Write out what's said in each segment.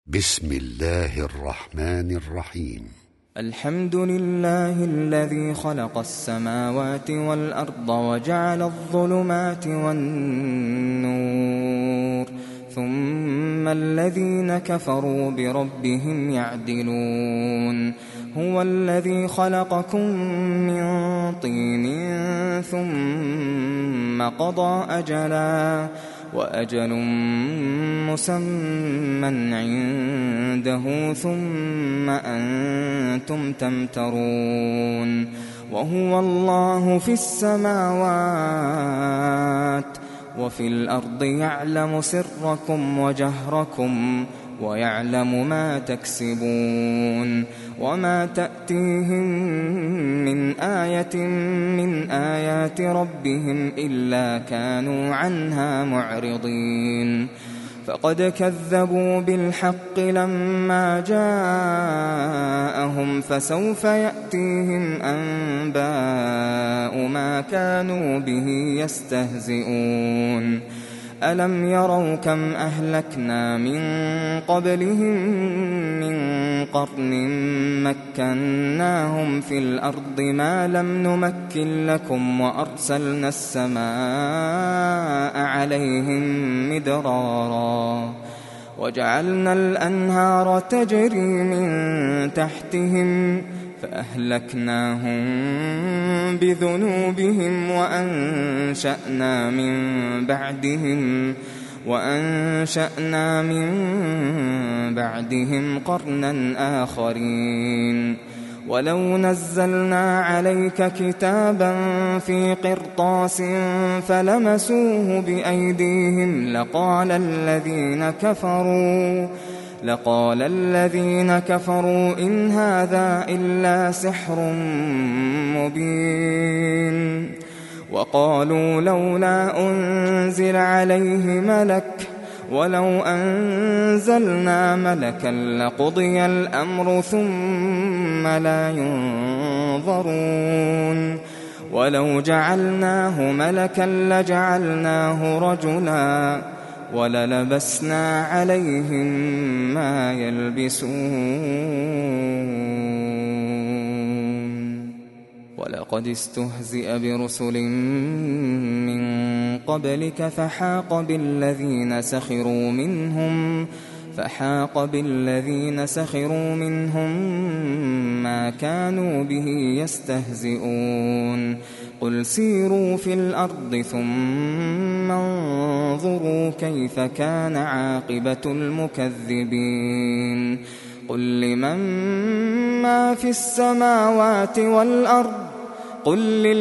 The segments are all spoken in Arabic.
بسم الله الرحمن الرحيم. الحمد لله الذي خلق السماوات والأرض وجعل الظلمات والنور ثم الذين كفروا بربهم يعدلون. هو الذي خلقكم من طين ثم قضى أجلا وأجل مسمى عنده ثم أنتم تمترون. وهو الله في السماوات وفي الأرض يعلم سركم وجهركم ويعلم ما تكسبون. وما تأتيهم من آية من آيات ربهم إلا كانوا عنها معرضين. فقد كذبوا بالحق لما جاءهم فسوف يأتيهم أنباء ما كانوا به يستهزئون. ألم يروا كم أهلكنا من قبلهم من قرن مكناهم في الأرض ما لم نمكن لكم وأرسلنا السماء عليهم مدرارا وجعلنا الأنهار تجري من تحتهم فأهلكناهم بذنوبهم وأنشأنا من بعدهم قرنا آخرين. ولو نزلنا عليك كتابا في قرطاس فلمسوه بأيديهم لقال الذين كفروا إن هذا إلا سحر مبين. وقالوا لولا أنزل عليه ملك ولو أنزلنا ملكا لقضي الأمر ثم لا ينظرون. ولو جعلناه ملكا لجعلناه رجلا وللبسنا عليهم ما يلبسون. ولقد استهزئ برسل من قبلك فحاق بالذين سخروا منهم ما كانوا به يستهزئون. قل سيروا في الأرض ثم انظروا كيف كان عاقبة المكذبين. قل لمن ما في السماوات والأرض قل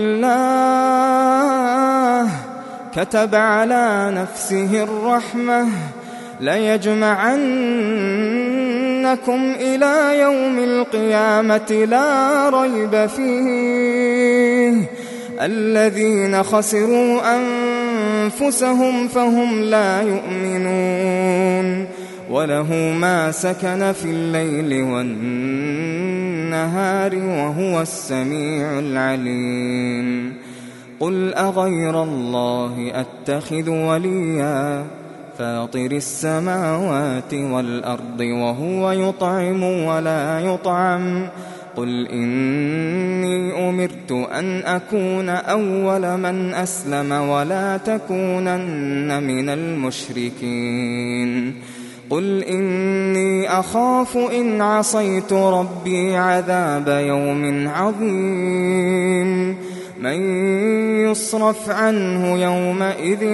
لله كتب على نفسه الرحمة ليجمعنكم إلى يوم القيامة لا ريب فيه. الذين خسروا أنفسهم فهم لا يؤمنون. وله ما سكن في الليل والنهار وهو السميع العليم. قل أغير الله أتخذ وليا فاطر السماوات والأرض وهو يطعم ولا يطعم. قل إني أمرت أن أكون أول من أسلم ولا تكونن من المشركين. قل إني أخاف إن عصيت ربي عذاب يوم عظيم. من يصرف عنه يومئذ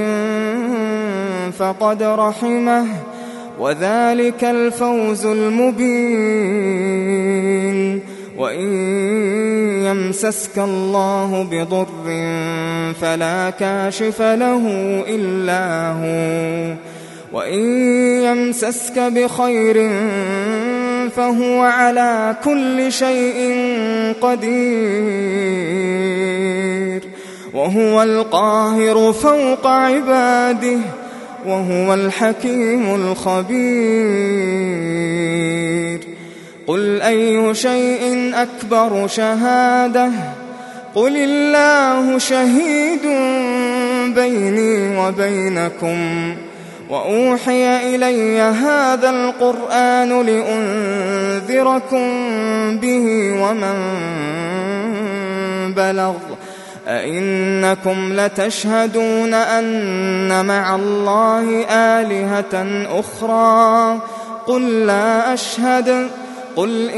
فقد رحمه وذلك الفوز المبين. وإن يمسسك الله بضر فلا كاشف له إلا هو وإن يمسسك بخير فهو على كل شيء قدير. وهو القاهر فوق عباده وهو الحكيم الخبير. قل أي شيء أكبر شهادة قل الله شهيد بيني وبينكم وأوحي إلي هذا القرآن لأنذركم به ومن بلغ أئنكم لتشهدون أن مع الله آلهة أخرى قل لا أشهد قل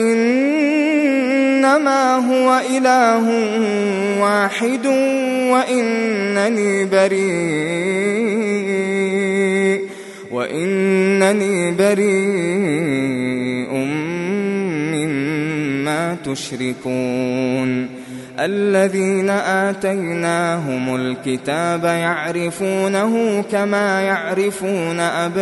إنما هو إله واحد وإنني بريء مما تشركون الذين آتيناهم الكتاب يعرفونه كما يعرفون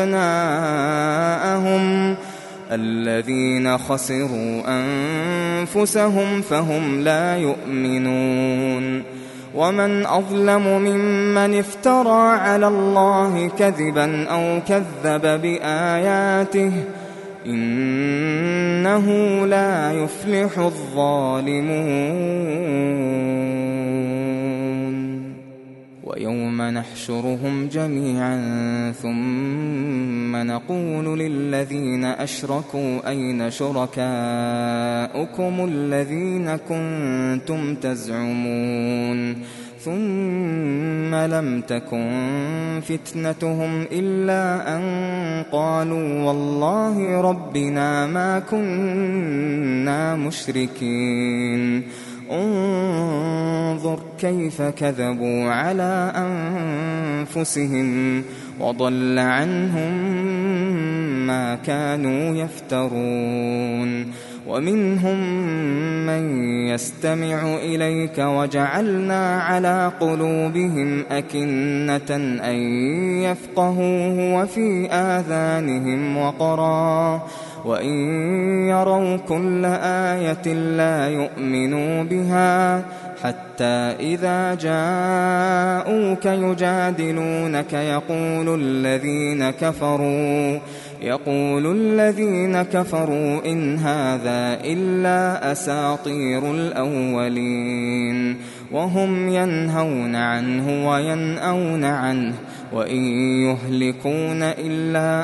أبناءهم الذين خسروا أنفسهم فهم لا يؤمنون ومن أظلم ممن افترى على الله كذبا أو كذب بآياته إنه لا يفلح الظالمون ويوم نحشرهم جميعا ثم نقول للذين أشركوا أين شركاؤكم الذين كنتم تزعمون ثم لم تكن فتنتهم إلا أن قالوا والله ربنا ما كنا مشركين انظر كيف كذبوا على أنفسهم وضل عنهم ما كانوا يفترون ومنهم من يستمع إليك وجعلنا على قلوبهم أكنة أن يفقهوه وفي آذانهم وقرا وإن يروا كل آية لا يؤمنوا بها حتى إذا جاءوك يجادلونك يقول الذين كفروا إن هذا إلا أساطير الأولين وهم ينهون عنه وينأون عنه وإن يهلكون إلا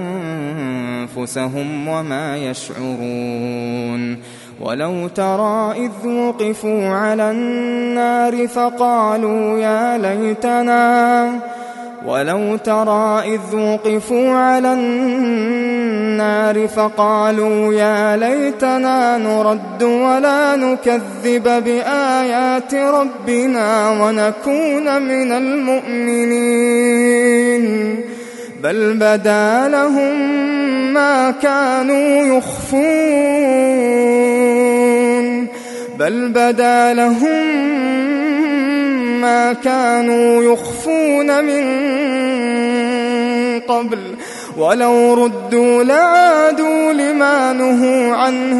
أنفسهم وما يشعرون ولو ترى إذ وقفوا على النار فقالوا يا ليتنا نرد ولا نكذب بآيات ربنا ونكون من المؤمنين بل بدا لهم ما كانوا يخفون من قبل ولو ردوا لعادوا لما نهوا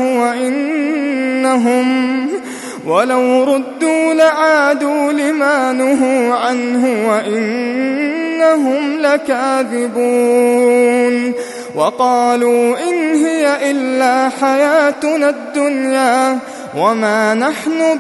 عنه وإنهم لكاذبون وقالوا إن هي إلا حياتنا الدنيا وما نحن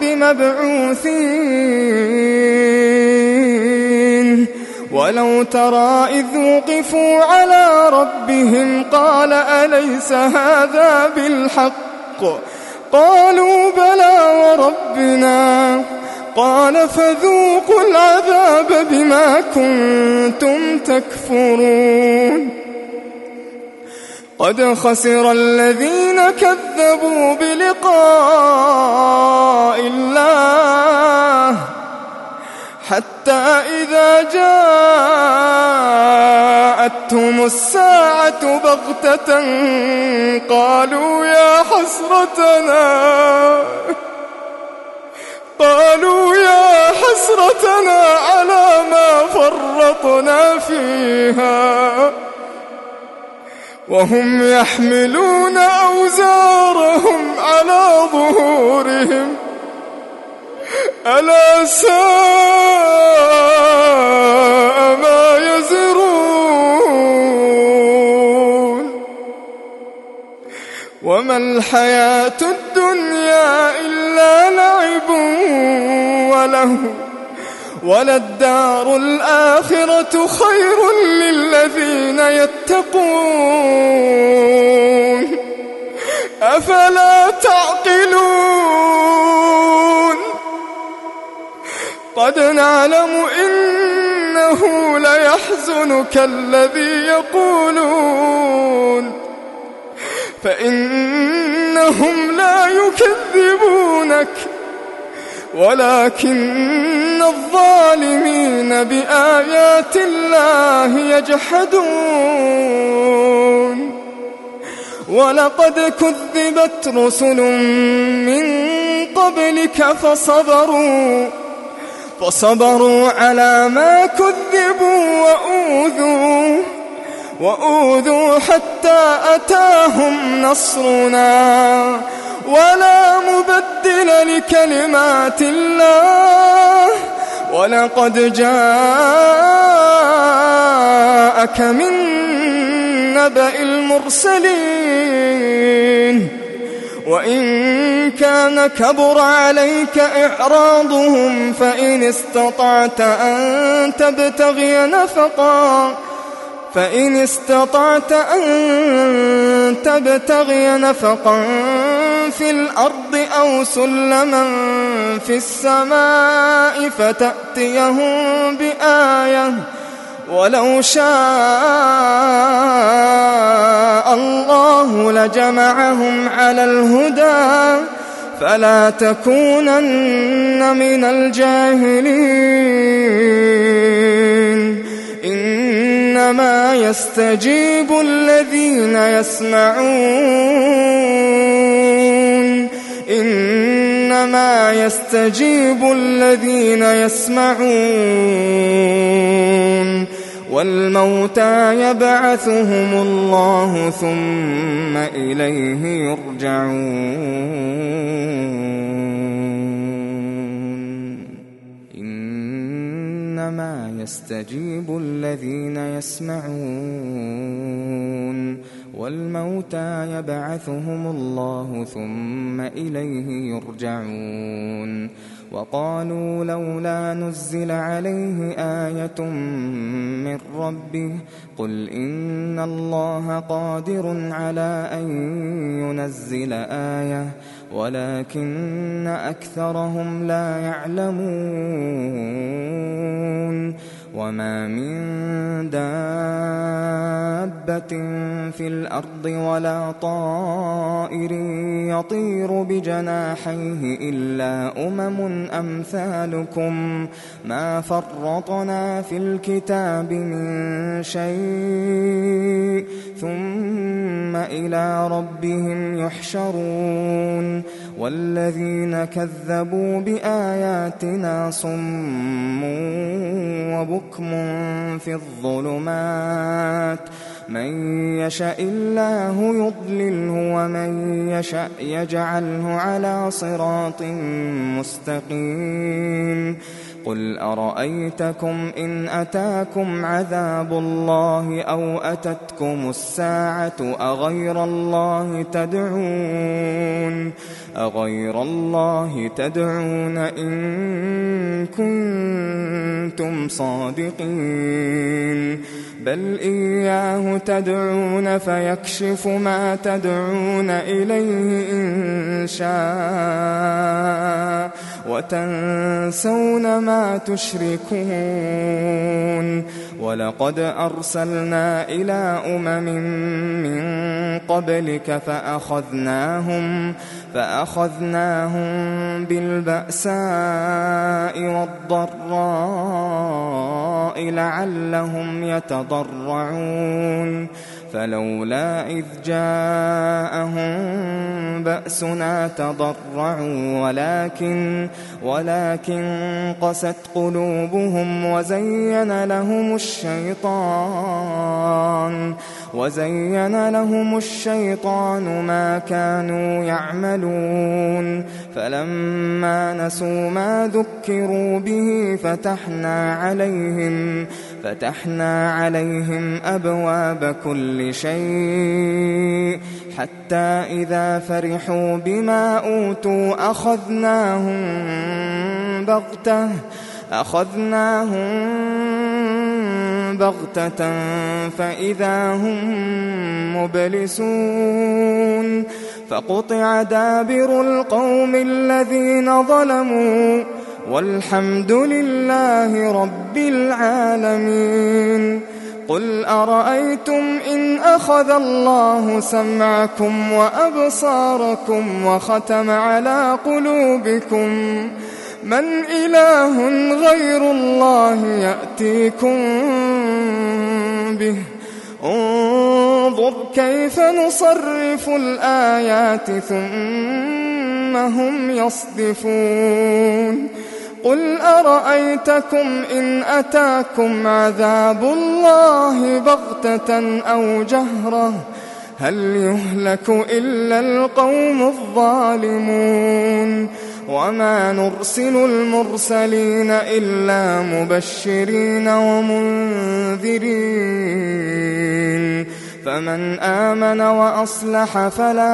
بمبعوثين ولو ترى إذ وقفوا على ربهم قال أليس هذا بالحق قالوا بلى وربنا قال فذوقوا العذاب بما كنتم تكفرون قد خسر الذين كذبوا بلقاء الله حتى إذا جاءتهم الساعة بغتة قالوا يا حسرتنا على ما فرطنا فيها وهم يحملون أوزارهم على ظهورهم ألا ساء ما يزرون وما الحياة الدنيا إلا لعب وللدار الآخرة خير للذين يتقون أفلا تعقلون قد نعلم إنه ليحزنك الذي يقولون فإنهم لا يكذبونك ولكن الظالمين بآيات الله يجحدون ولقد كذبت رسل من قبلك فصبروا على ما كذبوا وأوذوا حتى أتاهم نصرنا ولا مبدل لكلمات الله ولقد جاءك من نبأ المرسلين وإن كان كبر عليك إعراضهم فإن استطعت أن تبتغي نفقا في الأرض أو سلما في السماء فتأتيهم بآية ولو شاء الله لجمعهم على الهدى فلا تكونن من الجاهلين إنما يستجيب الذين يسمعون والموتى يبعثهم الله ثم إليه يرجعون إنما يستجيب الذين يسمعون والموتى يبعثهم الله ثم إليه يرجعون وقالوا لولا نزل عليه آية من ربه قل إن الله قادر على أن ينزل آية ولكن أكثرهم لا يعلمون وما من دابة في الأرض ولا طائر يطير بجناحيه إلا أمثالكم ما فرطنا في الكتاب من شيء ثم إلى ربهم يحشرون والذين كذبوا بآياتنا صم وبكم في الظلمات من يشاء الله يضلله ومن يشاء يجعله على صراط مستقيم قل أرأيتكم إن أتاكم عذاب الله أو أتتكم الساعة أغير الله تدعون إن كنتم صادقين بل إياه تدعون فيكشف ما تدعون إليه إن شاء وتنسون ما تشركون ولقد أرسلنا إلى من قبلك فأخذناهم بالبأساء والضراء لعلهم يتضرعون فلولا إذ جاءهم بأسنا تضرعوا ولكن قست قلوبهم وزين لهم الشيطان ما كانوا يعملون فلما نسوا ما ذكروا به فتحنا عليهم أبواب كل شيء حتى إذا فرحوا أخذناهم بغتة فإذا هم مبلسون فقطع دابر القوم الذين ظلموا والحمد لله رب العالمين. قل أرأيتم إن أخذ الله سمعكم وأبصاركم وختم على قلوبكم من إله غير الله يأتيكم به انظر كيف نصرف الآيات ثم هم يصدفون. قل أرأيتكم إن أتاكم عذاب الله بغتة أو جهرة هل يهلك إلا القوم الظالمون. وما نرسل المرسلين إلا مبشرين ومنذرين فمن آمن وأصلح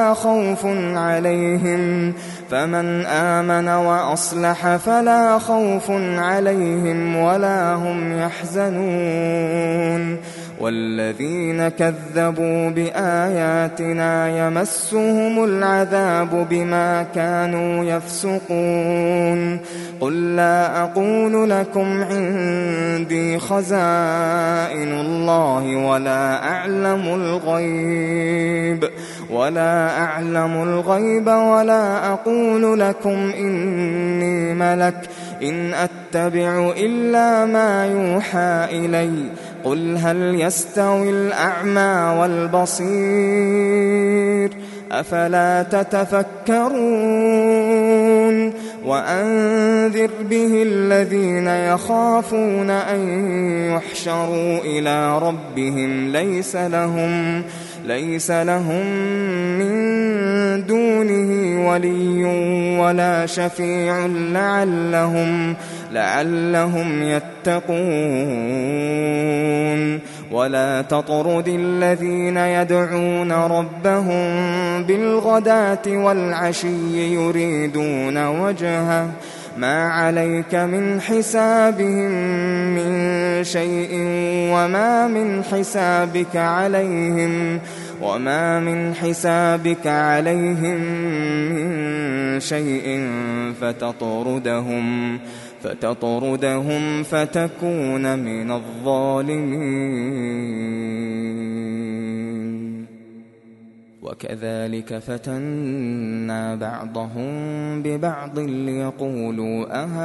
فلا خوف عليهم ولا هم يحزنون. والذين كذبوا بآياتنا يمسهم العذاب بما كانوا يفسقون. قل لا أقول لكم عندي خزائن الله ولا أعلم الغيب ولا أقول لكم إني ملك إن أتبع إلا ما يوحى إلي. قل هل يستوي الأعمى والبصير أفلا تتفكرون. وأنذر به الذين يخافون أن يحشروا إلى ربهم ليس لهم من دونه ولي ولا شفيع لعلهم يتقون. ولا تطرد الذين يدعون ربهم بالغداة والعشي يريدون وجهه ما عليك من حسابهم من شيء وما من حسابك عليهم من شيء فتطردهم فتكون من الظالمين. وكذلك فتنا بعضهم ببعض ليقولوا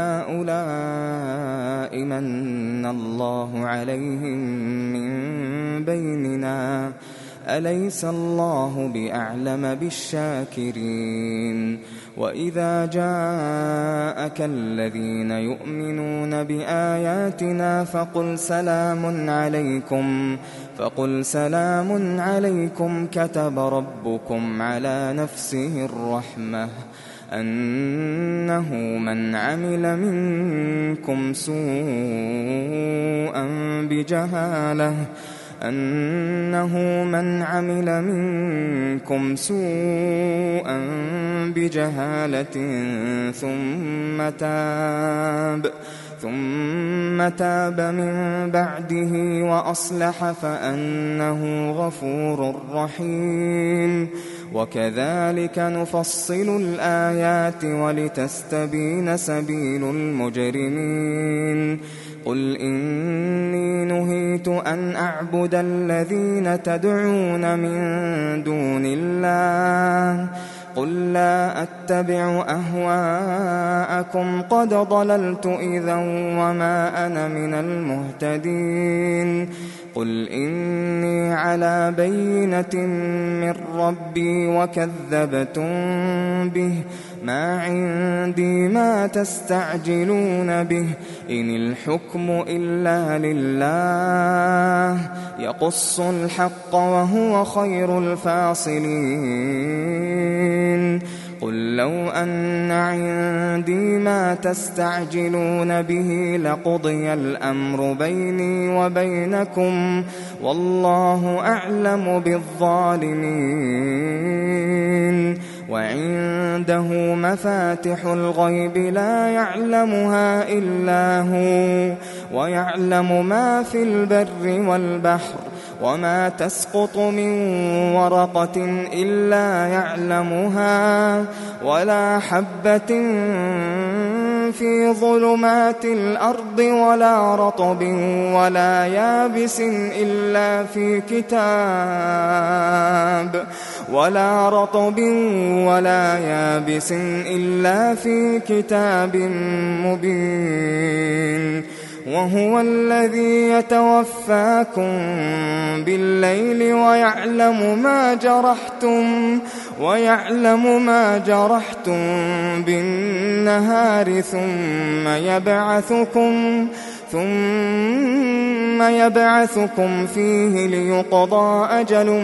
أهؤلاء من الله عليهم من بيننا أليس الله بأعلم بالشاكرين. وإذا جاءك الذين يؤمنون بآياتنا فقل سلام عليكم كتب ربكم على نفسه الرحمة أنه من عمل منكم سوءا بجهالة ثم تاب من بعده وأصلح فأنه غفور رحيم. وكذلك نفصل الآيات ولتستبين سبيل المجرمين. قل إني نهيت أن أعبد الذين تدعون من دون الله قل لا أتبع أهواءكم قد ضللت إذا وما أنا من المهتدين. قل إني على بينة من ربي وكذبتم به ما عندي ما تستعجلون به إن الحكم إلا لله يقص الحق وهو خير الفاصلين. قل لو أن عندي ما تستعجلون به لقضي الأمر بيني وبينكم والله أعلم بالظالمين. وعنده عنده مفاتح الغيب لا يعلمها إلا هو ويعلم ما في البر والبحر وما تسقط من ورقة إلا يعلمها ولا حبة في ظلمات الأرض ولا رطب ولا يابس إلا في كتاب مبين وهو الذي يتوفاكم بالليل ويعلم ما جرحتم بالنهار ثم يبعثكم فيه ليقضى أجل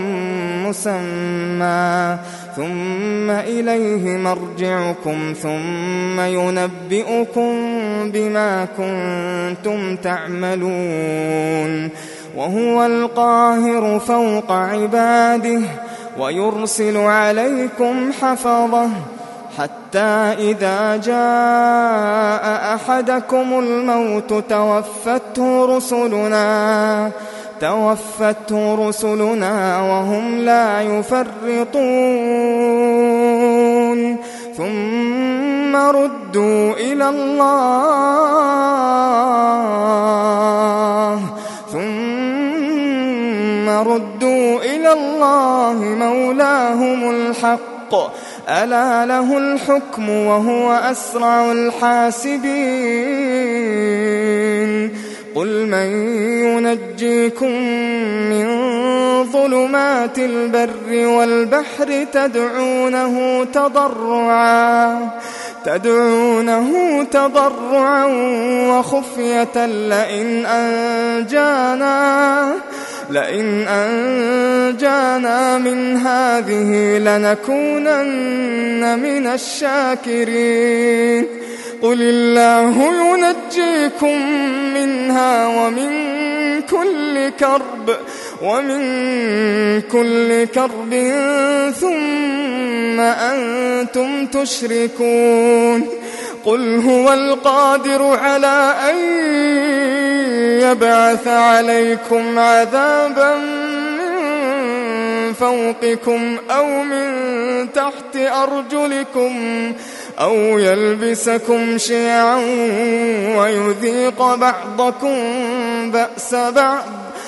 مسمى ثم إليه مرجعكم ثم ينبئكم بما كنتم تعملون وهو القاهر فوق عباده ويرسل عليكم حفظه حتى إذا جاء أحدكم الموت توفته رسلنا وهم لا يفرطون ثم ردوا إلى الله مولاهم الحق ألا له الحكم وهو أسرع الحاسبين قل من ينجيكم من ظلمات البر والبحر تدعونه تضرعا وخفية لئن أنجانا من هذه لنكونن من الشاكرين قل الله ينجيكم منها ومن كل كرب ثم أنتم تشركون قل هو القادر على أن يبعث عليكم عذابا من فوقكم أو من تحت أرجلكم أو يلبسكم شيعا ويذيق بعضكم بأس بعض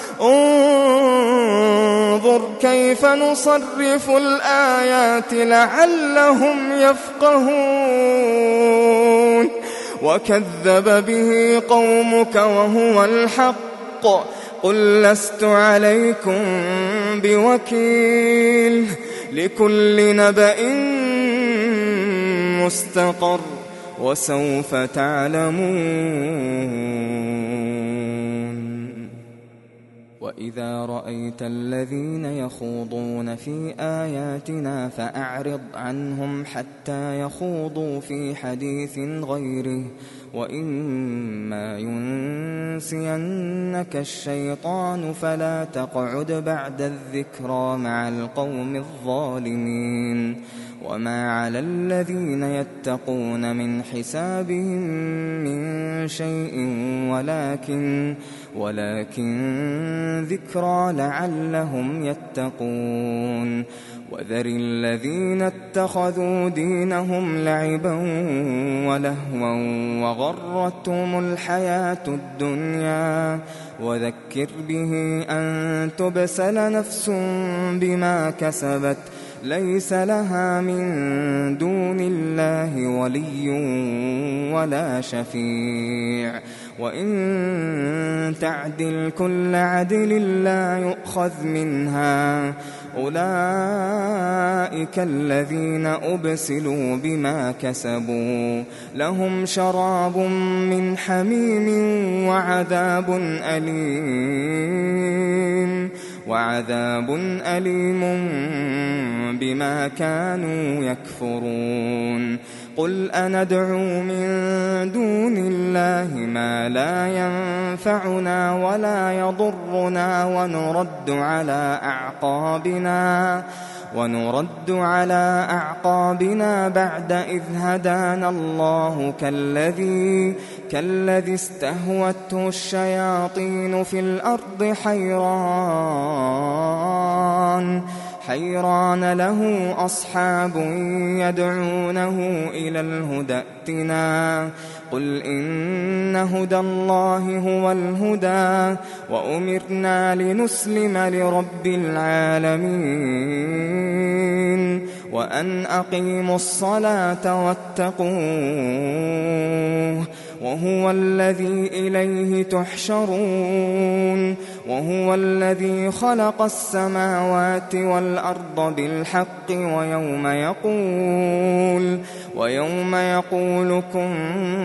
انظر كيف نصرف الآيات لعلهم يفقهون وكذب به قومك وهو الحق قل لست عليكم بوكيل لكل نبأ مستقر وسوف تعلمون وإذا رأيت الذين يخوضون في آياتنا فأعرض عنهم حتى يخوضوا في حديث غيره وإما ينسينك الشيطان فلا تقعد بعد الذكرى مع القوم الظالمين وما على الذين يتقون من حسابهم من شيء ولكن ذكرى لعلهم يتقون وذر الذين اتخذوا دينهم لعبا ولهوا وغرتهم الحياة الدنيا وذكر به أن تبسل نفس بما كسبت ليس لها من دون الله ولي ولا شفيع وإن تعدل كل عدل لا يؤخذ منها أولئك الذين أبسلوا بما كسبوا لهم شراب من حميم وعذاب أليم بما كانوا يكفرون قل أندعو من دون الله ما لا ينفعنا ونرد على أعقابنا بعد إذ هدانا الله كالذي استهوته الشياطين في الأرض حيران له أصحاب يدعونه إلى الهدى ائتنا قل إن هدى الله هو الهدى وأمرنا لنسلم لرب العالمين وأن أقيموا الصلاة واتقوه وهو الذي إليه تحشرون وهو الذي خلق السماوات والأرض بالحق ويوم يقول كن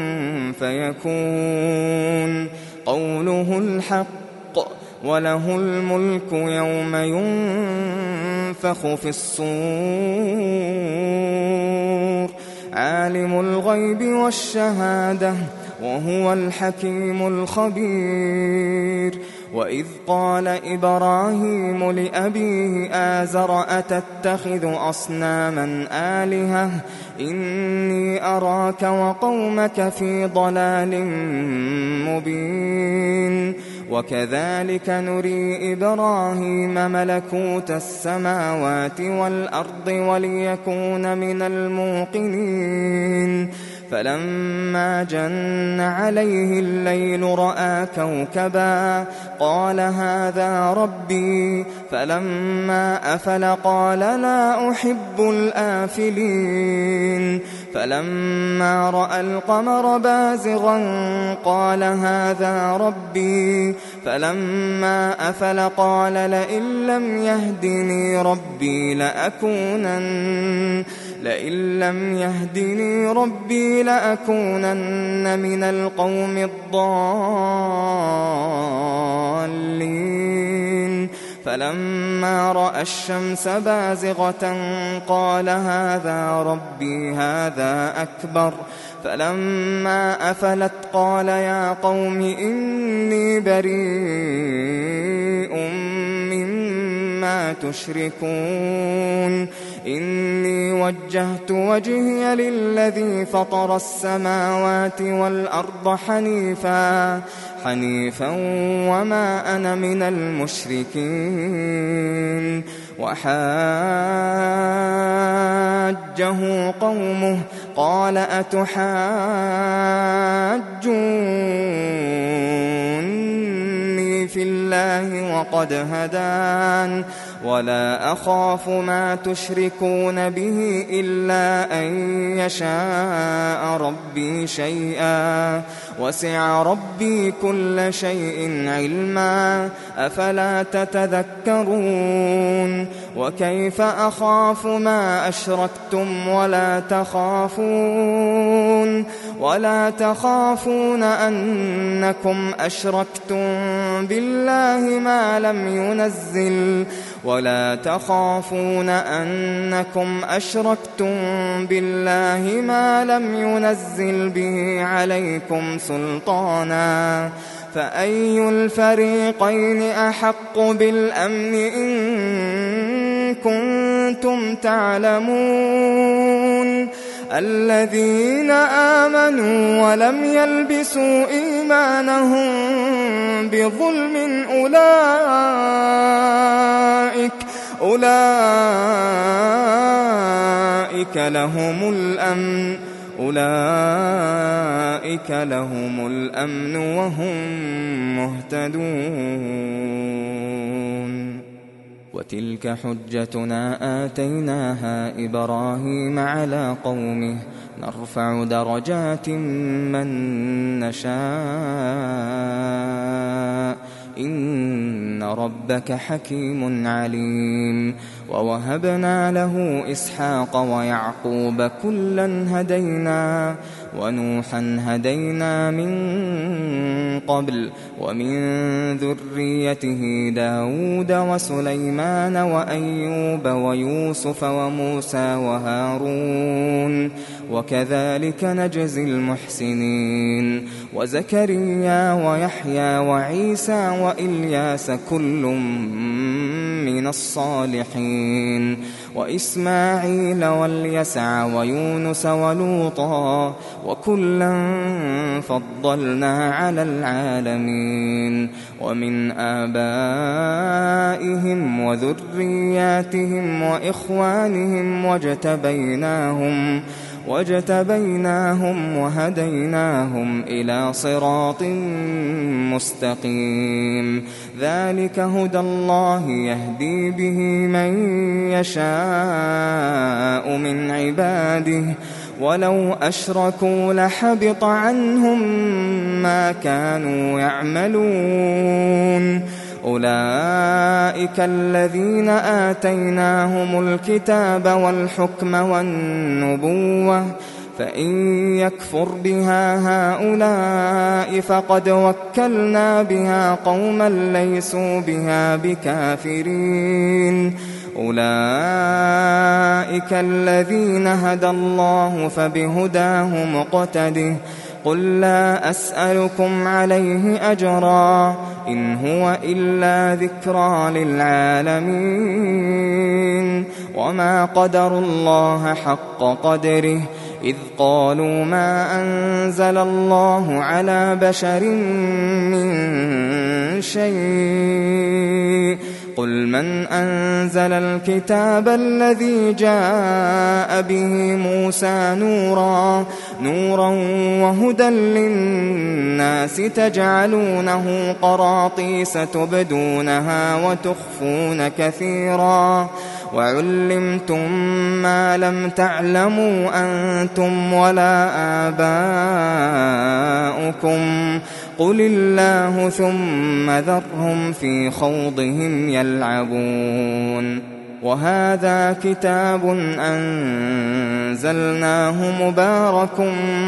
فيكون قوله الحق وله الملك يوم ينفخ في الصور عالم الغيب والشهادة وهو الحكيم الخبير وإذ قال إبراهيم لأبيه آزر أتتخذ أصناما آلهة إني أراك وقومك في ضلال مبين وكذلك نري إبراهيم ملكوت السماوات والأرض وليكون من الموقنين فلما جن عليه الليل رأى كوكبا قال هذا ربي فلما أفل قال لا أحب الآفلين فلما رأى القمر بازغا قال هذا ربي فلما أفل قال لئن لم يهدني ربي لأكونن من القوم الضالين فلما رأى الشمس بازغة قال هذا ربي هذا أكبر فلما أفلت قال يا قوم إني بريء مما تشركون إني وجهت وجهي للذي فطر السماوات والأرض حنيفا وما أنا من المشركين وحاجه قومه قال أتحاجوني في الله وقد هدان ولا أخاف ما تشركون به إلا أن يشاء ربي شيئا وسع ربي كل شيء علما أفلا تتذكرون وكيف أخاف ما أشركتم ولا تخافون أنكم أشركتم بالله ما لم ينزل به عليكم سلطانا فأي الفريقين أحق بالأمن إن كنتم تعلمون الذين آمنوا ولم يلبسوا إيمانهم بظلم أولئك لهم الأمن وهم مهتدون وتلك حجتنا آتيناها إبراهيم على قومه نرفع درجات من نشاء إن ربك حكيم عليم ووهبنا له إسحاق ويعقوب كلا هدينا ونوحا هدينا من قبل ومن ذريته داود وسليمان وأيوب ويوسف وموسى وهارون وكذلك نجزي المحسنين وزكريا ويحيى وعيسى وإلياس كل من الصالحين وإسماعيل واليسع ويونس ولوطا وكلا فضلنا على العالمين ومن آبائهم وذرياتهم وإخوانهم واجتبيناهم وهديناهم إلى صراط مستقيم ذلك هدى الله يهدي به من يشاء من عباده ولو أشركوا لحبط عنهم ما كانوا يعملون أولئك الذين آتيناهم الكتاب والحكم والنبوة فإن يكفر بها هؤلاء فقد وكلنا بها قوما ليسوا بها بكافرين أولئك الذين هدى الله فبهداه مقتده قل لا أسألكم عليه أجرا إن هو إلا ذكرى للعالمين وما قدروا الله حق قدره إذ قالوا ما أنزل الله على بشر من شيء قل من أنزل الكتاب الذي جاء به موسى نورا وهدى للناس تجعلونه قراطيس تبدونها وتخفون كثيرا وعلمتم ما لم تعلموا أنتم ولا آباؤكم قل الله ثم ذرهم في خوضهم يلعبون وهذا كتاب أنزلناه مبارك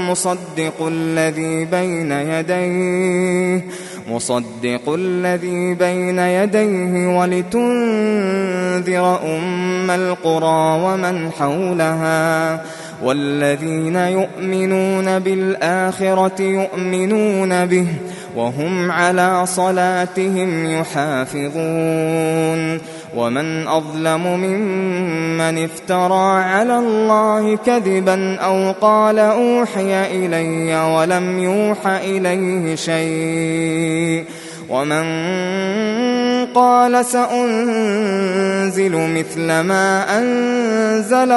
مصدق الذي بين يديه ولتنذر أم القرى ومن حولها والذين يؤمنون بالآخرة يؤمنون به وهم على صلاتهم يحافظون ومن أظلم ممن افترى على الله كذبا أو قال أوحي إلي ولم يوح إليه شيء ومن قال سأنزل مثل ما أنزل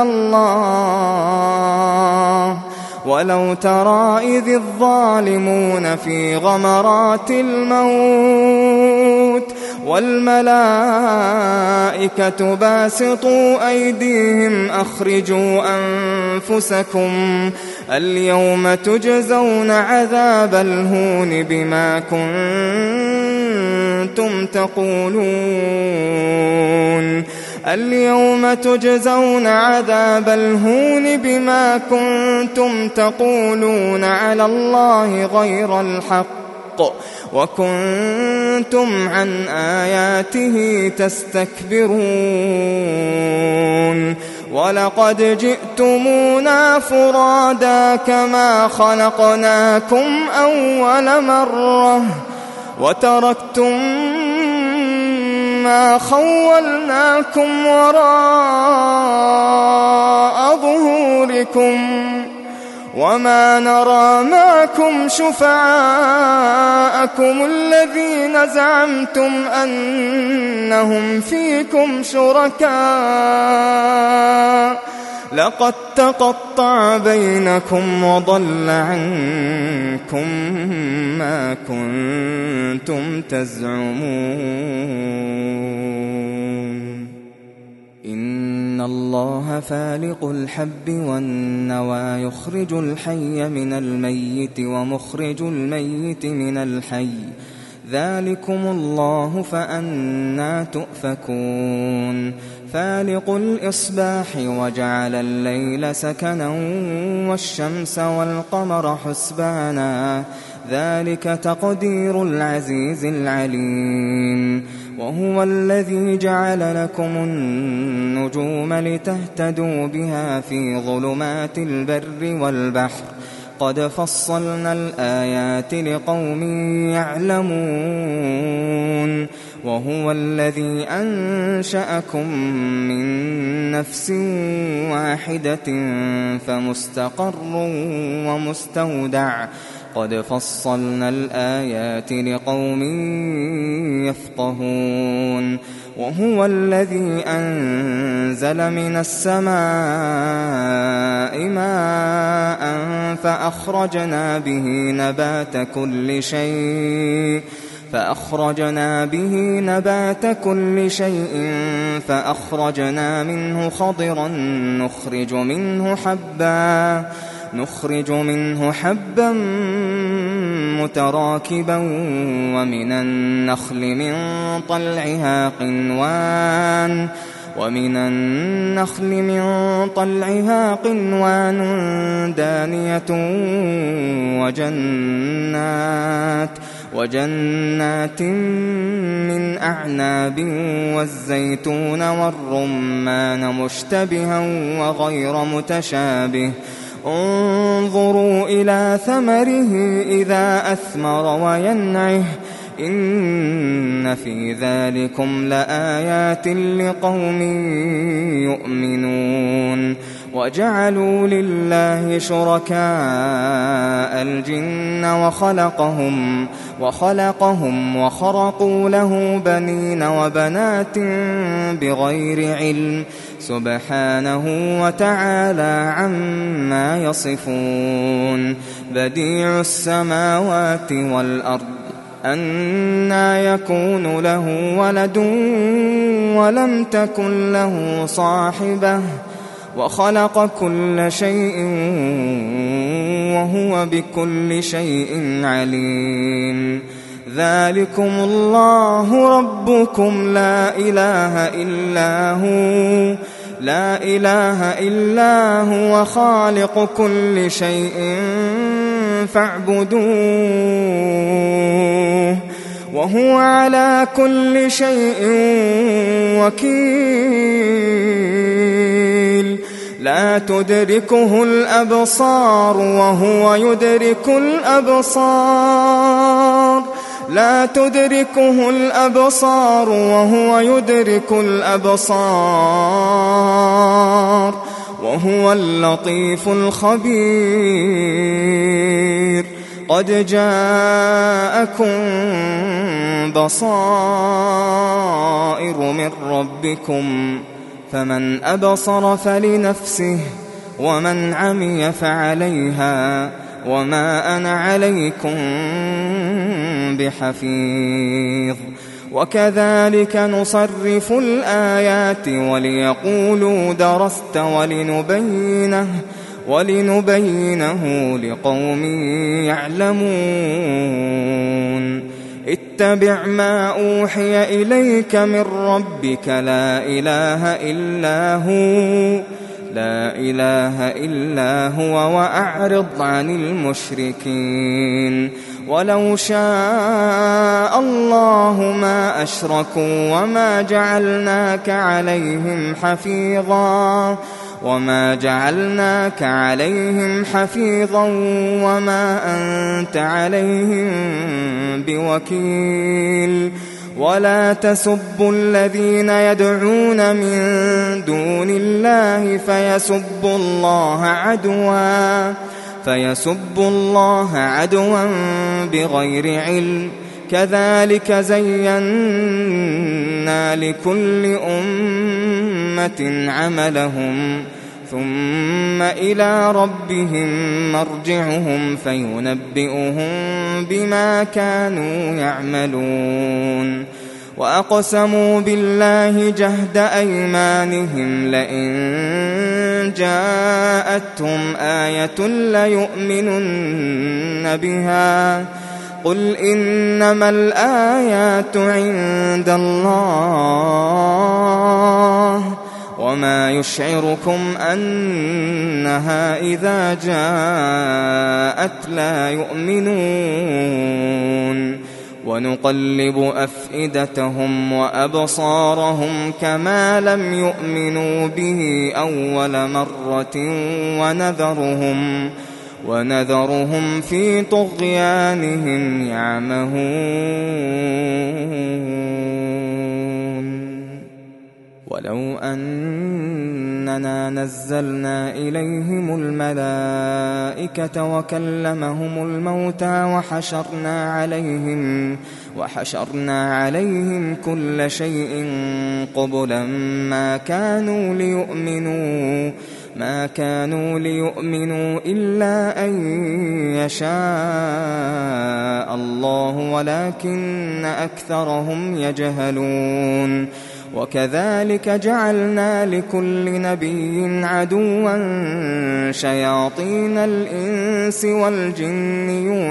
الله ولو ترى إذ الظالمون في غمرات الموت والملائكة باسطوا أيديهم أخرجوا أنفسكم اليوم تجزون عذاب الهون بما كنتم تقولون اليوم تجزون عذاب الهون بما كنتم تقولون على الله غير الحق وكنتم عن آياته تستكبرون ولقد جئتمونا فرادا كما خلقناكم أول مرة وتركتم ما خولناكم وراء ظهوركم وما نرى معكم شفعاءكم الذين زعمتم أنهم فيكم شركاء لقد تقطع بينكم وضل عنكم ما كنتم تزعمون إن الله فالق الحب والنوى يخرج الحي من الميت ومخرج الميت من الحي ذلكم الله فأنى تؤفكون فالق الإصباح وجعل الليل سكنا والشمس والقمر حسبانا ذلك تقدير العزيز العليم وهو الذي جعل لكم النجوم لتهتدوا بها في ظلمات البر والبحر قد فصلنا الآيات لقوم يعلمون وهو الذي أنشأكم من نفس واحدة فمستقر ومستودع قد فصلنا الآيات لقوم يفقهون وهو الذي أنزل من السماء ماء فأخرجنا به نبات كل شيء فأخرجنا منه خضرا نخرج منه حبا متراكبا ومن النخل من طلعها قنوان دانية وجنات من أعناب والزيتون والرمان مشتبها وغير متشابه انظروا إلى ثمره إذا أثمر وينعه إن في ذلكم لآيات لقوم يؤمنون وجعلوا لله شركاء الجن وخلقهم وخرقوا له بنين وبنات بغير علم سبحانه وتعالى عما يصفون بديع السماوات والأرض أنى يكون له ولد ولم تكن له صاحبة وخلق كل شيء وهو بكل شيء عليم ذلكم الله ربكم لا إله إلا هو خالق كل شيء فاعبدوه وهو على كل شيء وكيل لا تدركه الأبصار وهو يدرك الأبصار وهو اللطيف الخبير قد جاءكم بصائر من ربكم فمن أبصر فلنفسه ومن عمي فعليها وما أنا عليكم بحفيظ وكذلك نصرف الآيات وليقولوا درست ولنبينه لقوم يعلمون اتبع ما أوحي إليك من ربك لا إله إلا هو وأعرض عن المشركين ولو شاء الله ما أشركوا وما جعلناك عليهم حفيظا وما أنت عليهم بوكيل ولا تسبوا الذين يدعون من دون الله فيسبوا الله عدوا بغير علم كذلك زينا لكل أمة عملهم ثم إلى ربهم مرجعهم فينبئهم بما كانوا يعملون وأقسموا بالله جهد أيمانهم لئن جاءتهم آية ليؤمنن بها قل إنما الآيات عند الله وما يشعركم أنها إذا جاءت لا يؤمنون ونقلب أفئدتهم وأبصارهم كما لم يؤمنوا به أول مرة ونذرهم في طغيانهم يعمهون ولو أننا نزلنا إليهم الملائكة وكلمهم الموتى وحشرنا عليهم كل شيء قبلا ما كانوا ليؤمنوا إلا أن يشاء الله ولكن أكثرهم يجهلون. وكذلك جعلنا لكل نبي عدوا شياطين الإنس والجن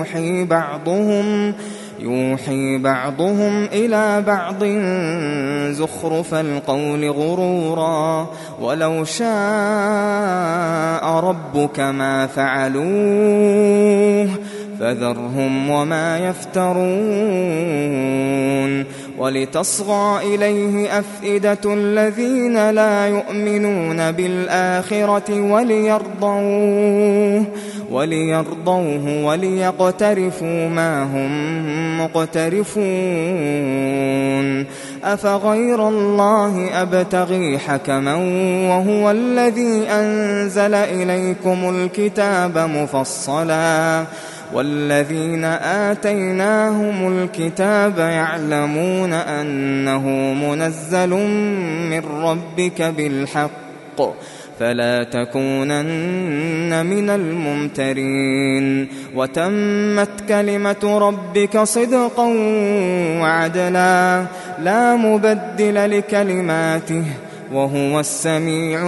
يوحي بعضهم إلى بعض زخرف القول غرورا ولو شاء ربك ما فعلوه فذرهم وما يفترون. ولتصغى إليه أفئدة الذين لا يؤمنون بالآخرة وليرضوه وليقترفوا ما هم مقترفون. أفغير الله أبتغي حكما وهو الذي أنزل إليكم الكتاب مفصلا والذين آتيناهم الكتاب يعلمون أنه منزل من ربك بالحق فلا تكونن من الممترين. وتمت كلمة ربك صدقا وعدلا لا مبدل لكلماته وهو السميع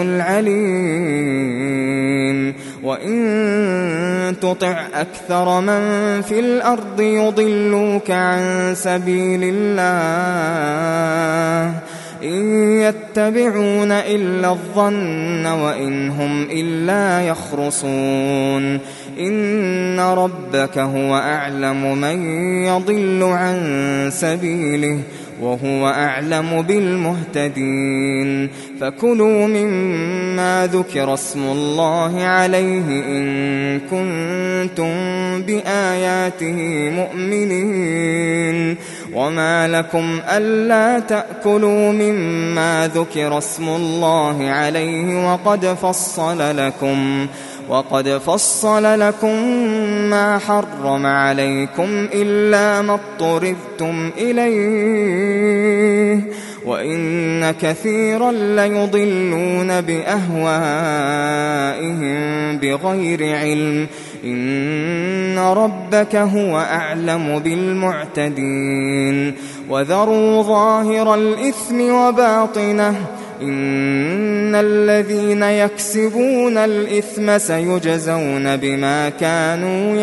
العليم. وإن تطع أكثر من في الأرض يضلوك عن سبيل الله إن يتبعون إلا الظن وإن هم إلا يخرصون. إن ربك هو أعلم من يضل عن سبيله وهو أعلم بالمهتدين. فكلوا مما ذكر اسم الله عليه إن كنتم بآياته مؤمنين. وما لكم ألا تأكلوا مما ذكر اسم الله عليه وقد فصل لكم ما حرم عليكم إلا ما اضطررتم إليه وإن كثيرا ليضلون بأهوائهم بغير علم. إن ربك هو أعلم بالمعتدين. وذروا ظاهر الإثم وباطنه إن الذين يكسبون الإثم سيجزون بما كانوا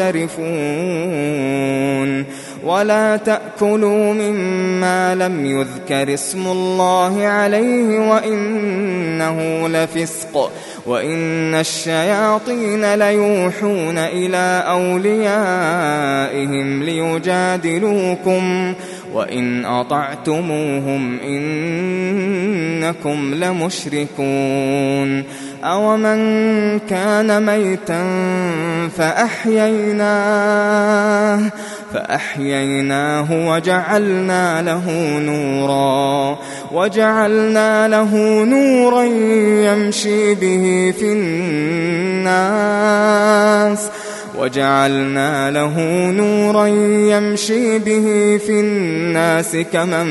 يقترفون. ولا تأكلوا مما لم يذكر اسم الله عليه وإنه لفسق وإن الشياطين ليوحون إلى أوليائهم ليجادلوكم وإن أطعتموهم إنكم لمشركون. أومن كان ميتا فأحييناه وجعلنا له نورا يمشي به في الناس كمن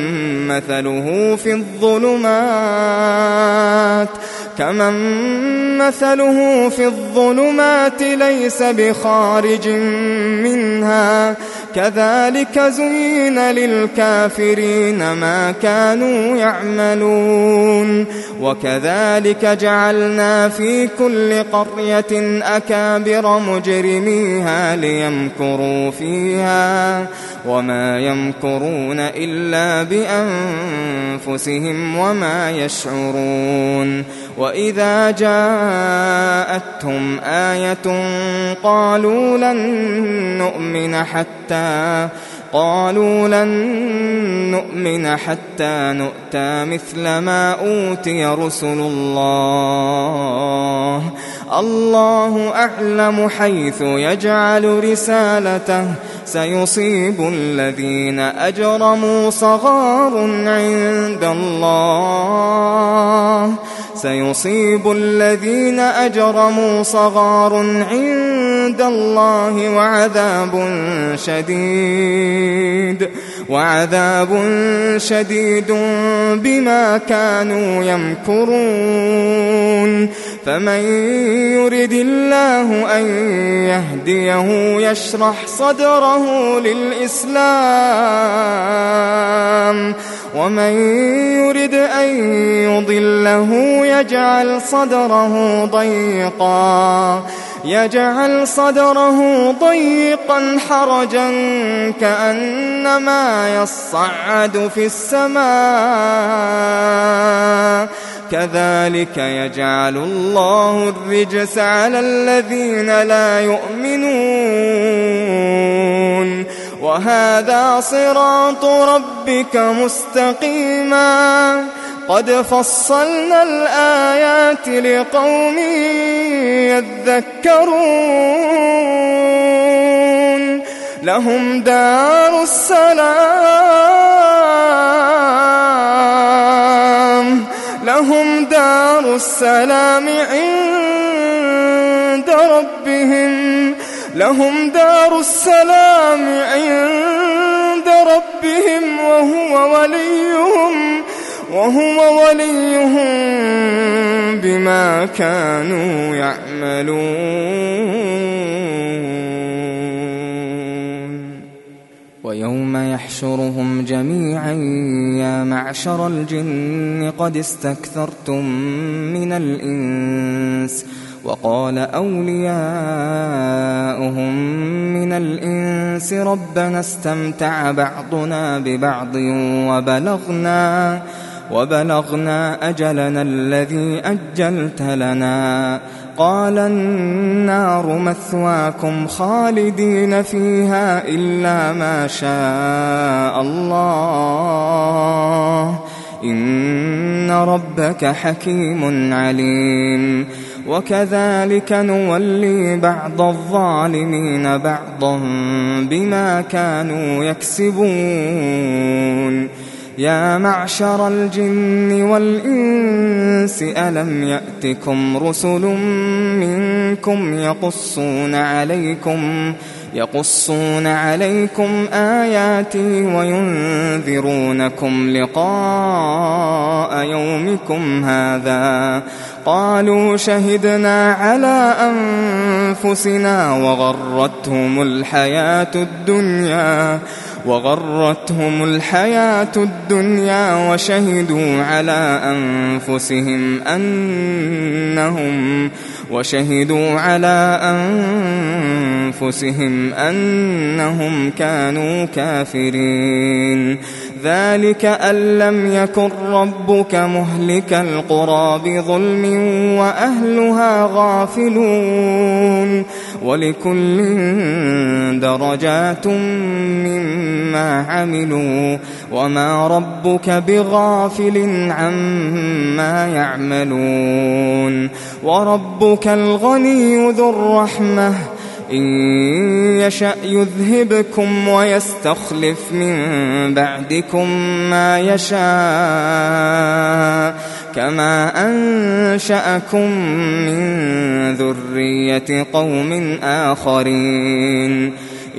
مثله في الظلمات ليس بخارج منها كذلك زين للكافرين ما كانوا يعملون. وكذلك جعلنا في كل قرية أكابر مجرميها ليمكروا فيها وما يمكرون إلا بأنفسهم وما يشعرون. وإذا جاءتهم آية قالوا لن نؤمن حتى نؤتى مثل ما أوتي رسل الله. الله أعلم حيث يجعل رسالته سيصيب الذين أجرموا صغار عند الله وعذاب شديد بما كانوا يمكرون. فمن يرد الله أن يهديه يشرح صدره للإسلام، ومن يرد أن يضله يجعل صدره ضيقا حرجا كأنما يصعد في السماء. كذلك يجعل الله الرجس على الذين لا يؤمنون. وهذا صراط ربك مستقيما قد فصلنا الآيات لقوم يذكرون. لهم دار السلام عند ربهم وهو وليهم بما كانوا يعملون. ويوم يحشرهم جميعا يا معشر الجن قد استكثرتم من الإنس، وقال أولياؤهم من الإنس ربنا استمتع بعضنا ببعض وبلغنا أجلنا الذي أجلت لنا. قال النار مثواكم خالدين فيها إلا ما شاء الله إن ربك حكيم عليم. وكذلك نولي بعض الظالمين بعضا بما كانوا يكسبون. يا معشر الجن والإنس ألم يأتكم رسل منكم يقصون عليكم آياتي وينذرونكم لقاء يومكم هذا؟ قالوا شهدنا على أنفسنا وغرتهم الحياة الدنيا وشهدوا على أنفسهم أنهم كانوا كافرين. ذلك أن لم يكن ربك مهلك القرى بظلم وأهلها غافلون. ولكل درجات مما عملوا وما ربك بغافل عما يعملون. وربك الغني ذو الرحمة إن يشأ يذهبكم ويستخلف من بعدكم ما يشاء كما أنشأكم من ذرية قوم آخرين.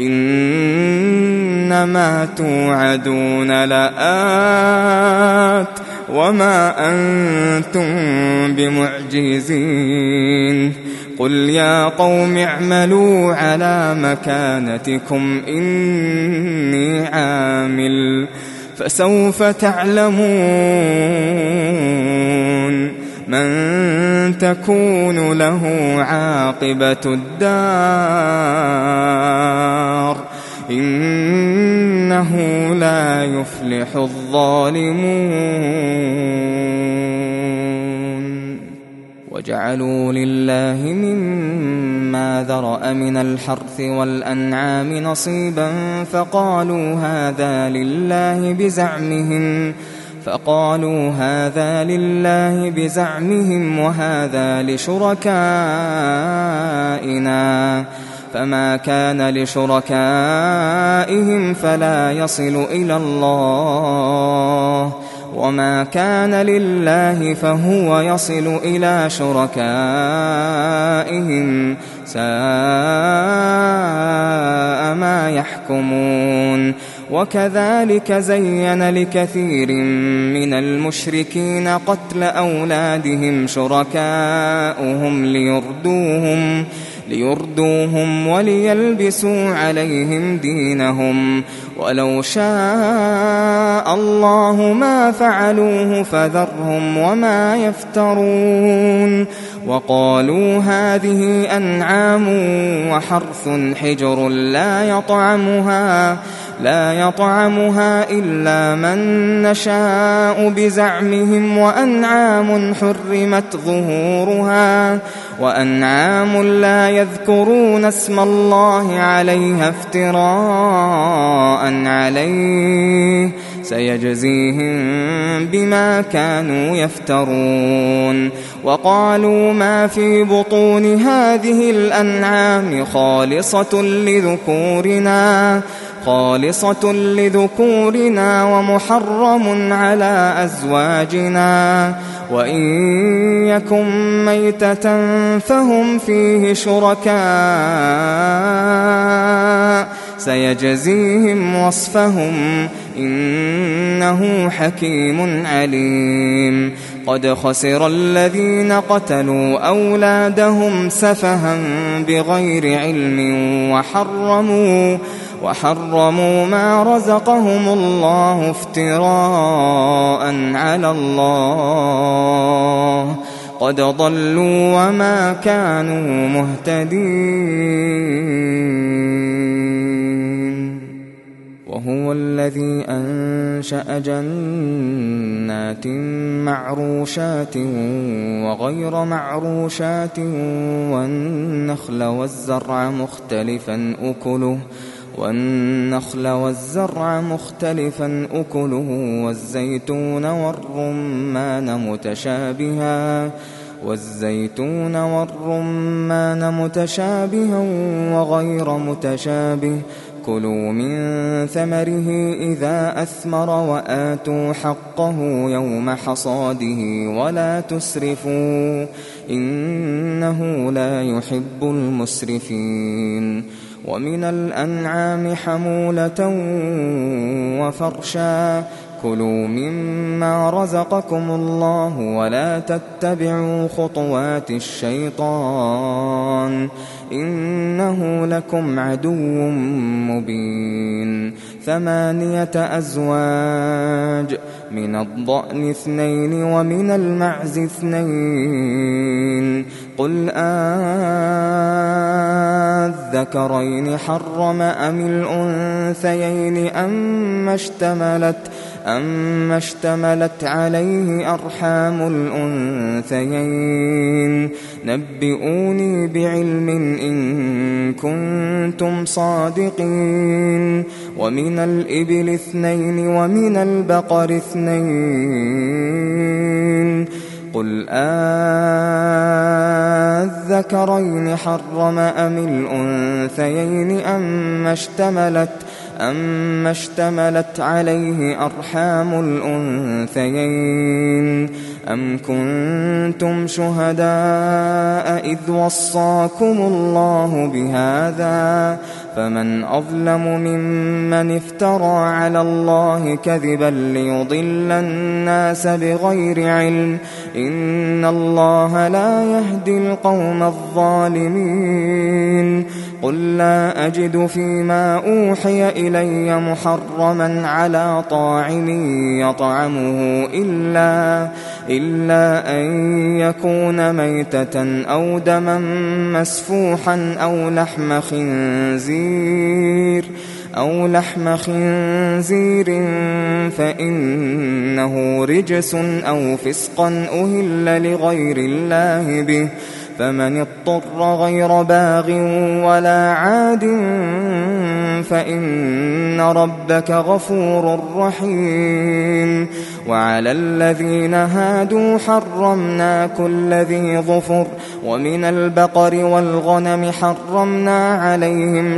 إنما توعدون لآت وما أنتم بمعجزين. قل يا قوم اعملوا على مكانتكم إني عامل فسوف تعلمون من تكون له عاقبة الدار إنه لا يفلح الظالمون. وجعلوا لله مما ذرأ من الحرث والأنعام نصيبا فقالوا هذا لله بزعمهم وهذا لشركائنا فما كان لشركائهم فلا يصل إلى الله، وما كان لله فهو يصل إلى شركائهم، ساء ما يحكمون. وكذلك زين لكثير من المشركين قتل أولادهم شركاؤهم ليردوهم وليلبسوا عليهم دينهم، ولو شاء الله ما فعلوه فذرهم وما يفترون. وقالوا هذه أنعام وحرث حجر لا يطعمها إلا من نشاء بزعمهم، وأنعام حرمت ظهورها، وأنعام لا يذكرون اسم الله عليها افتراء عليه، سيجزيهم بما كانوا يفترون. وقالوا ما في بطون هذه الأنعام خالصة لذكورنا ومحرم على أزواجنا، وإن يكن ميتة فهم فيه شركاء، سيجزيهم وصفهم إنه حكيم عليم. قد خسر الذين قتلوا أولادهم سفها بغير علم وحرموا ما رزقهم الله افتراء على الله، قد ضلوا وما كانوا مهتدين. وهو الذي أنشأ جنات معروشات وغير معروشات والنخل والزرع مختلفا أكله والزيتون والرمان متشابها وغير متشابه، كلوا من ثمره إذا أثمر وآتوا حقه يوم حصاده ولا تسرفوا إنه لا يحب المسرفين. ومن الأنعام حمولة وفرشا، كلوا مما رزقكم الله ولا تتبعوا خطوات الشيطان إنه لكم عدو مبين. 8 أزواج، من الضأن 2 ومن المعز 2، قل أذكرين حرم أم الأنثيين أم اشتملت عليه أرحام الأنثيين، نبئوني بعلم إن كنتم صادقين. ومن الإبل 2 ومن البقر 2، قل أذكرين حرم أم الأنثيين أم اشتملت عليه أرحام الأنثيين، أم كنتم شهداء إذ وصاكم الله بهذا، فمن أظلم ممن افترى على الله كذبا ليضل الناس بغير علم، إن الله لا يهدي القوم الظالمين. قل لا أجد فيما أوحي إلي محرما على طاعم يطعمه إلا أن يكون ميتة أو دما مسفوحا أو لحم خنزير فإنه رجس أو فسقا أهل لغير الله به، فمن اضطر غير باغ ولا عاد فإن ربك غفور رحيم. وعلى الذين هادوا حرمنا كل ذي ظفر، ومن البقر والغنم حرمنا عليهم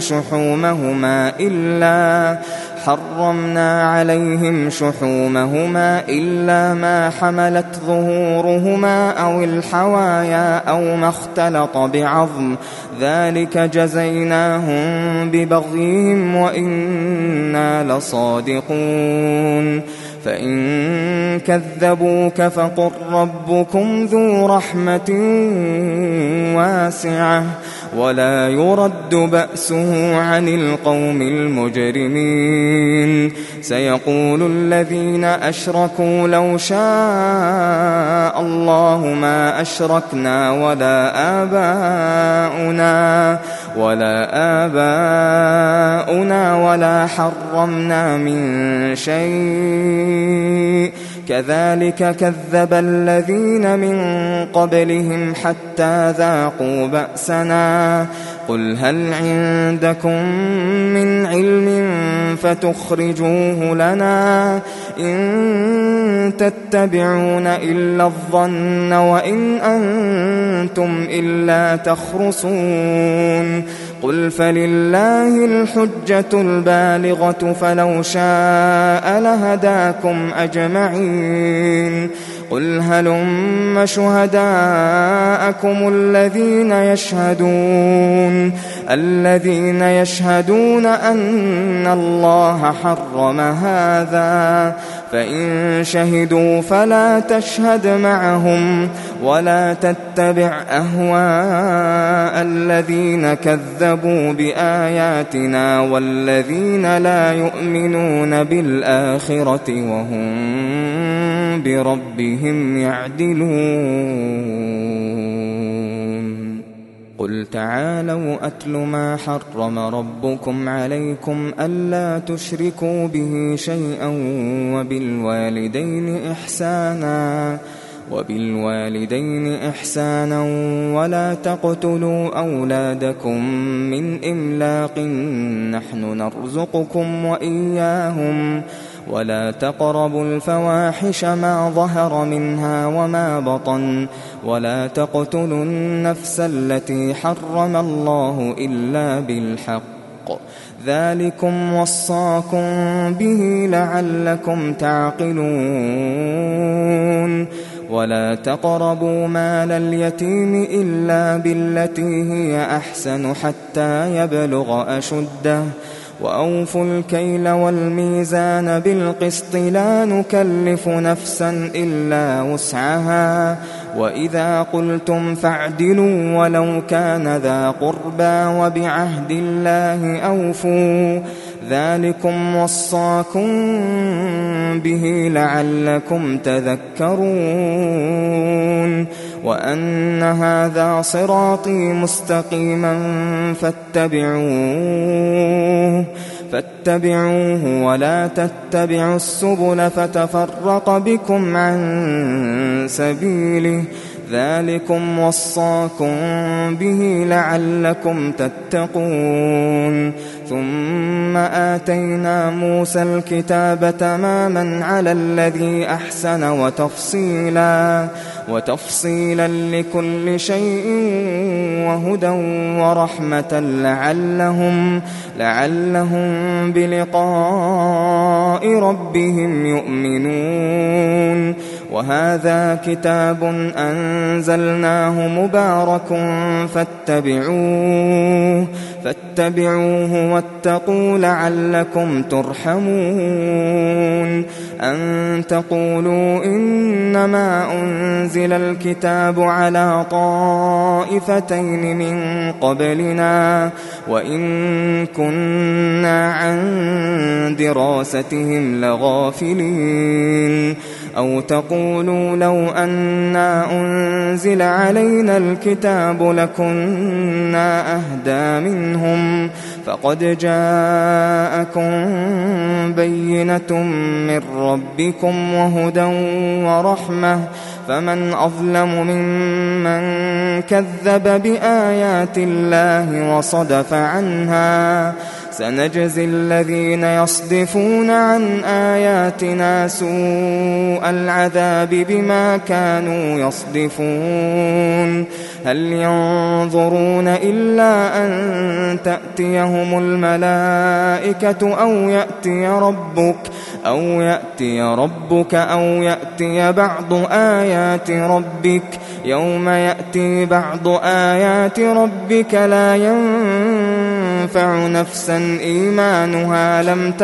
شحومهما إلا ما حملت ظهورهما أو الحوايا أو ما اختلط بعظم، ذلك جزيناهم ببغيهم وإنا لصادقون. فإن كذبوك فقل ربكم ذو رحمة واسعة ولا يرد بأسه عن القوم المجرمين. سيقول الذين أشركوا لو شاء الله ما أشركنا ولا آباؤنا ولا حرمنا من شيء كذلك كذب الذين من قبلهم حتى ذاقوا بأسنا. قل هل عندكم من علم فتخرجوه لنا؟ إن تتبعون إلا الظن وإن أنتم إلا تخرصون. قل فلله الحجة البالغة فلو شاء لهداكم أجمعين. قل هلم شهداءكم الذين يشهدون أن الله حرم هذا، فإن شهدوا فلا تشهد معهم ولا تتبع أهواء الذين كذبوا بآياتنا والذين لا يؤمنون بالآخرة وهم بربهم يعدلون. قل تعالوا أتل ما حرم ربكم عليكم ألا تشركوا به شيئا وبالوالدين إحسانا ولا تقتلوا أولادكم من إملاق نحن نرزقكم وإياهم ولا تقربوا الفواحش ما ظهر منها وما بطن ولا تقتلوا النفس التي حرم الله إلا بالحق ذلكم وصاكم به لعلكم تعقلون. ولا تقربوا مال اليتيم إلا بالتي هي أحسن حتى يبلغ أشده وأوفوا الكيل والميزان بالقسط لا نكلف نفسا إلا وسعها وإذا قلتم فاعدلوا ولو كان ذا قربى وبعهد الله أوفوا ذلكم وصاكم به لعلكم تذكرون. وأن هذا صراطي مستقيما فاتبعوه ولا تتبعوا السبل فتفرق بكم عن سبيله ذلكم وصاكم به لعلكم تتقون. ثم آتينا موسى الكتاب تماما على الذي أحسن وتفصيلا لكل شيء وهدى ورحمة لعلهم بلقاء ربهم يؤمنون. وهذا كتاب أنزلناه مبارك فاتبعوه واتقوا لعلكم ترحمون. أن تقولوا إنما أنزل الكتاب على طائفتين من قبلنا وإن كنا عن دراستهم لغافلين. أو تقولوا لو أنا أنزل علينا الكتاب لكنا أهدى منهم فقد جاءكم بينة من ربكم وهدى ورحمة فمن أظلم ممن كذب بآيات الله وصدف عنها سنجزي الذين يصدفون عن آياتنا سوء العذاب بما كانوا يصدفون هل ينظرون إلا أن تأتيهم الملائكة أو يأتي ربك أو يأتي بعض آيات ربك يوم يأتي بعض آيات ربك لا ينفع نفسا إيمانها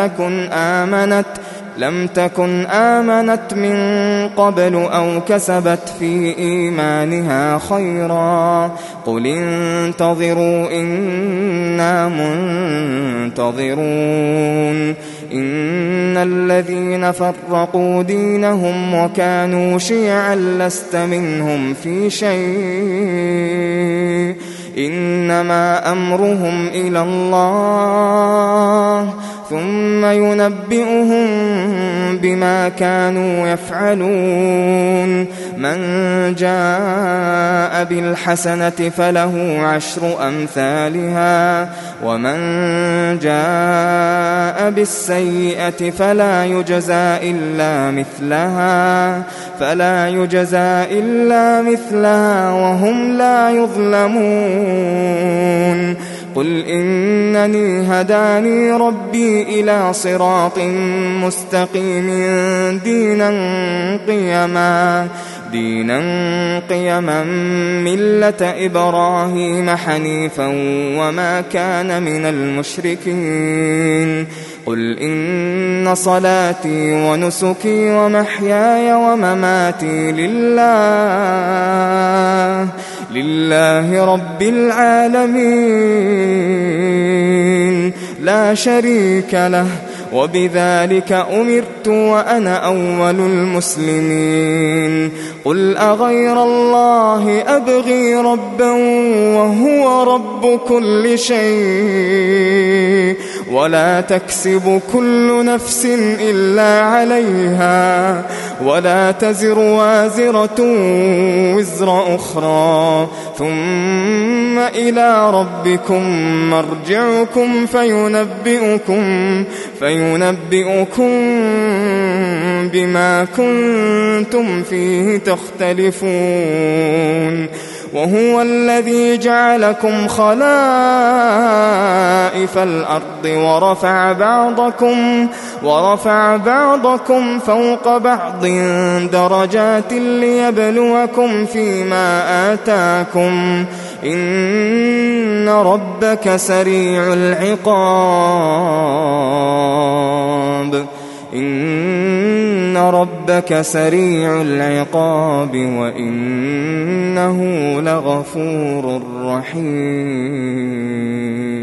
لم تكن آمنت من قبل أو كسبت في إيمانها خيرا قل انتظروا إنا منتظرون إن الذين فرقوا دينهم وكانوا شيعا لست منهم في شيء إنما أمرهم إلى الله ثم ينبئهم بما كانوا يفعلون من جاء بالحسنة فله 10 أمثالها ومن جاء بالسيئة فلا يجزى إلا مثلها وهم لا يظلمون قل إنني هداني ربي إلى صراط مستقيم دينا قيما ملة إبراهيم حنيفا وما كان من المشركين قل إن صلاتي ونسكي ومحياي ومماتي لله رب العالمين لا شريك له وبذلك أمرت وأنا أول المسلمين قل أغير الله أبغي ربا وهو رب كل شيء ولا تكسب كل نفس إلا عليها ولا تزر وازرة وزر أخرى ثم إلى ربكم مرجعكم فينبئكم بما كنتم فيه تختلفون وهو الذي جعلكم خلائف الأرض ورفع بعضكم فوق بعض درجات ليبلوكم فيما آتاكم إن ربك سريع العقاب وإنه لغفور رحيم